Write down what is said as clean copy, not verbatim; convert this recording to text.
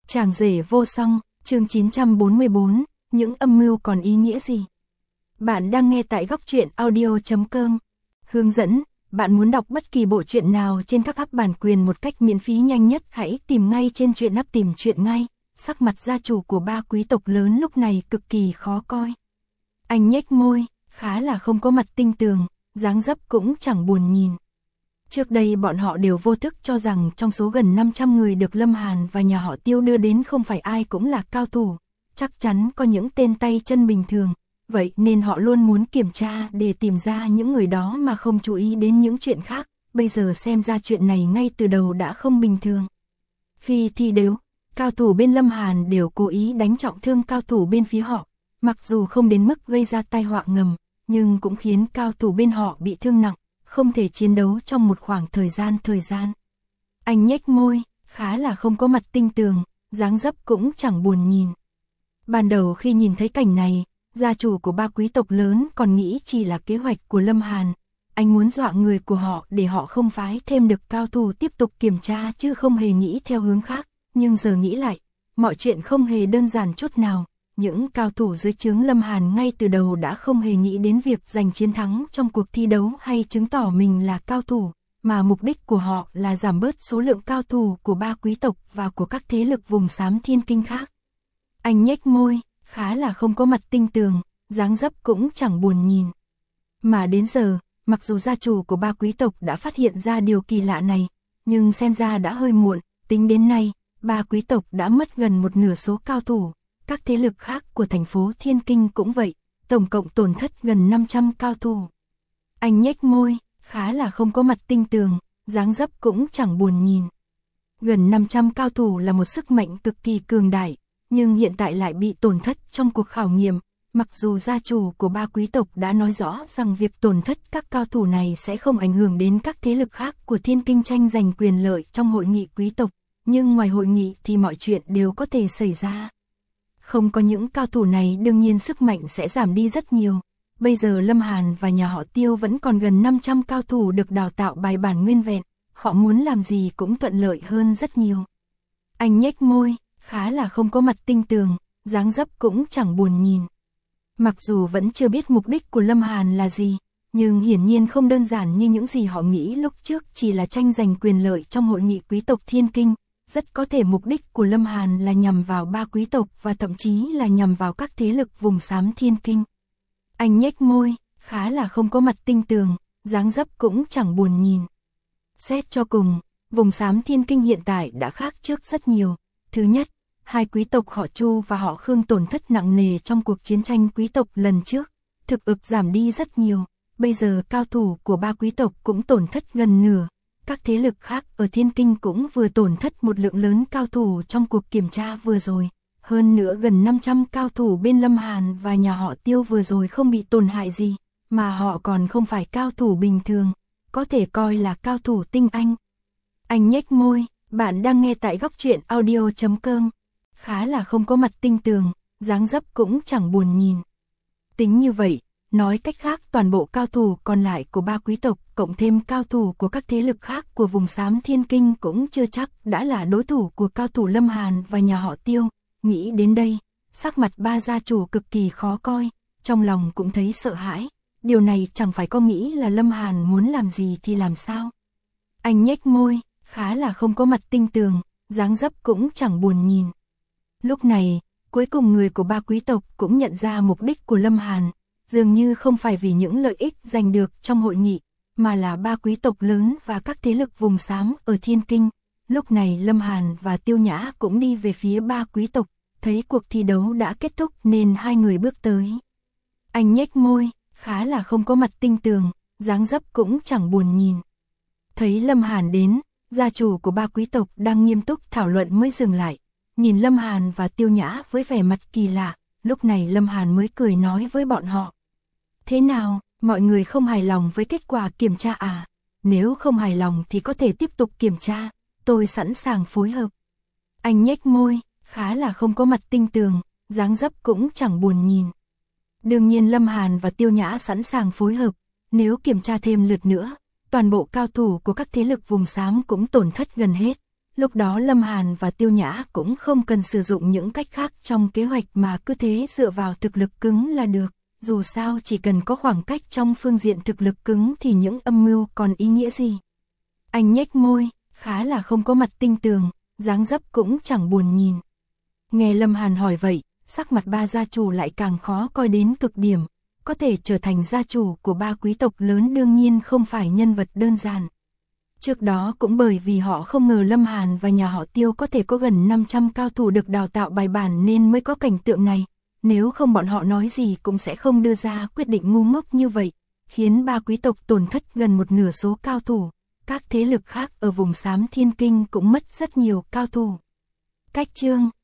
Chàng rể vô song, chương 944, những âm mưu còn ý nghĩa gì? Bạn đang nghe tại góc truyện audio.com. Hướng dẫn, bạn muốn đọc bất kỳ bộ truyện nào trên các app bản quyền một cách miễn phí nhanh nhất, hãy tìm ngay trên truyện app tìm truyện ngay. Sắc mặt gia chủ của ba quý tộc lớn lúc này cực kỳ khó coi. Anh nhếch môi, khá là không có mặt tinh tường, dáng dấp cũng chẳng buồn nhìn. Trước đây bọn họ đều vô thức cho rằng trong số gần 500 người được Lâm Hàn và nhà họ Tiêu đưa đến không phải ai cũng là cao thủ, chắc chắn có những tên tay chân bình thường, vậy nên họ luôn muốn kiểm tra để tìm ra những người đó mà không chú ý đến những chuyện khác, bây giờ xem ra chuyện này ngay từ đầu đã không bình thường. Khi thi đấu, cao thủ bên Lâm Hàn đều cố ý đánh trọng thương cao thủ bên phía họ, mặc dù không đến mức gây ra tai họa ngầm, nhưng cũng khiến cao thủ bên họ bị thương nặng, không thể chiến đấu trong một khoảng thời gian. Anh nhếch môi, khá là không có mặt tinh tường, dáng dấp cũng chẳng buồn nhìn. Ban đầu khi nhìn thấy cảnh này, gia chủ của ba quý tộc lớn còn nghĩ chỉ là kế hoạch của Lâm Hàn. Anh muốn dọa người của họ để họ không phái thêm được cao thủ tiếp tục kiểm tra chứ không hề nghĩ theo hướng khác. Nhưng giờ nghĩ lại, mọi chuyện không hề đơn giản chút nào. Những cao thủ dưới trướng Lâm Hàn ngay từ đầu đã không hề nghĩ đến việc giành chiến thắng trong cuộc thi đấu hay chứng tỏ mình là cao thủ, mà mục đích của họ là giảm bớt số lượng cao thủ của ba quý tộc và của các thế lực vùng xám thiên kinh khác. Anh nhếch môi, khá là không có mặt tinh tường, dáng dấp cũng chẳng buồn nhìn. Mà đến giờ, mặc dù gia chủ của ba quý tộc đã phát hiện ra điều kỳ lạ này, nhưng xem ra đã hơi muộn, tính đến nay, ba quý tộc đã mất gần một nửa số cao thủ. Các thế lực khác của thành phố Thiên Kinh cũng vậy, tổng cộng tổn thất gần 500 cao thủ. Anh nhếch môi, khá là không có mặt tinh tường, dáng dấp cũng chẳng buồn nhìn. Gần 500 cao thủ là một sức mạnh cực kỳ cường đại, nhưng hiện tại lại bị tổn thất trong cuộc khảo nghiệm. Mặc dù gia chủ của ba quý tộc đã nói rõ rằng việc tổn thất các cao thủ này sẽ không ảnh hưởng đến các thế lực khác của Thiên Kinh tranh giành quyền lợi trong hội nghị quý tộc, nhưng ngoài hội nghị thì mọi chuyện đều có thể xảy ra. Không có những cao thủ này đương nhiên sức mạnh sẽ giảm đi rất nhiều. Bây giờ Lâm Hàn và nhà họ Tiêu vẫn còn gần 500 cao thủ được đào tạo bài bản nguyên vẹn, họ muốn làm gì cũng thuận lợi hơn rất nhiều. Anh nhếch môi, khá là không có mặt tinh tường, dáng dấp cũng chẳng buồn nhìn. Mặc dù vẫn chưa biết mục đích của Lâm Hàn là gì, nhưng hiển nhiên không đơn giản như những gì họ nghĩ lúc trước chỉ là tranh giành quyền lợi trong hội nghị quý tộc Thiên Kinh. Rất có thể mục đích của Lâm Hàn là nhằm vào ba quý tộc và thậm chí là nhằm vào các thế lực vùng xám Thiên Kinh. Anh nhếch môi, khá là không có mặt tinh tường, dáng dấp cũng chẳng buồn nhìn. Xét cho cùng, vùng xám Thiên Kinh hiện tại đã khác trước rất nhiều. Thứ nhất, hai quý tộc họ Chu và họ Khương tổn thất nặng nề trong cuộc chiến tranh quý tộc lần trước, thực lực giảm đi rất nhiều. Bây giờ cao thủ của ba quý tộc cũng tổn thất gần nửa. Các thế lực khác ở Thiên Kinh cũng vừa tổn thất một lượng lớn cao thủ trong cuộc kiểm tra vừa rồi. Hơn nữa gần 500 cao thủ bên Lâm Hàn và nhà họ Tiêu vừa rồi không bị tổn hại gì, mà họ còn không phải cao thủ bình thường, có thể coi là cao thủ tinh anh. Anh nhếch môi, bạn đang nghe tại góc truyện audio.com. Khá là không có mặt tinh tường, dáng dấp cũng chẳng buồn nhìn. Tính như vậy, nói cách khác toàn bộ cao thủ còn lại của ba quý tộc cộng thêm cao thủ của các thế lực khác của vùng xám Thiên Kinh cũng chưa chắc đã là đối thủ của cao thủ Lâm Hàn và nhà họ Tiêu. Nghĩ đến đây, sắc mặt ba gia chủ cực kỳ khó coi, trong lòng cũng thấy sợ hãi. Điều này chẳng phải có nghĩ là Lâm Hàn muốn làm gì thì làm sao. Anh nhếch môi, khá là không có mặt tinh tường, dáng dấp cũng chẳng buồn nhìn. Lúc này, cuối cùng người của ba quý tộc cũng nhận ra mục đích của Lâm Hàn. Dường như không phải vì những lợi ích giành được trong hội nghị, mà là ba quý tộc lớn và các thế lực vùng xám ở Thiên Kinh. Lúc này Lâm Hàn và Tiêu Nhã cũng đi về phía ba quý tộc, thấy cuộc thi đấu đã kết thúc nên hai người bước tới. Anh nhếch môi, khá là không có mặt tinh tường, dáng dấp cũng chẳng buồn nhìn. Thấy Lâm Hàn đến, gia chủ của ba quý tộc đang nghiêm túc thảo luận mới dừng lại, nhìn Lâm Hàn và Tiêu Nhã với vẻ mặt kỳ lạ. Lúc này Lâm Hàn mới cười nói với bọn họ. Thế nào, mọi người không hài lòng với kết quả kiểm tra à? Nếu không hài lòng thì có thể tiếp tục kiểm tra, tôi sẵn sàng phối hợp. Anh nhếch môi, khá là không có mặt tinh tường, dáng dấp cũng chẳng buồn nhìn. Đương nhiên Lâm Hàn và Tiêu Nhã sẵn sàng phối hợp, nếu kiểm tra thêm lượt nữa, toàn bộ cao thủ của các thế lực vùng xám cũng tổn thất gần hết. Lúc đó Lâm Hàn và Tiêu Nhã cũng không cần sử dụng những cách khác trong kế hoạch mà cứ thế dựa vào thực lực cứng là được. Dù sao chỉ cần có khoảng cách trong phương diện thực lực cứng thì những âm mưu còn ý nghĩa gì. Anh nhếch môi, khá là không có mặt tinh tường, dáng dấp cũng chẳng buồn nhìn. Nghe Lâm Hàn hỏi vậy, sắc mặt ba gia chủ lại càng khó coi đến cực điểm. Có thể trở thành gia chủ của ba quý tộc lớn đương nhiên không phải nhân vật đơn giản. Trước đó cũng bởi vì họ không ngờ Lâm Hàn và nhà họ Tiêu có thể có gần 500 cao thủ được đào tạo bài bản nên mới có cảnh tượng này. Nếu không bọn họ nói gì cũng sẽ không đưa ra quyết định ngu ngốc như vậy, khiến ba quý tộc tổn thất gần một nửa số cao thủ. Các thế lực khác ở vùng xám Thiên Kinh cũng mất rất nhiều cao thủ. Cách chương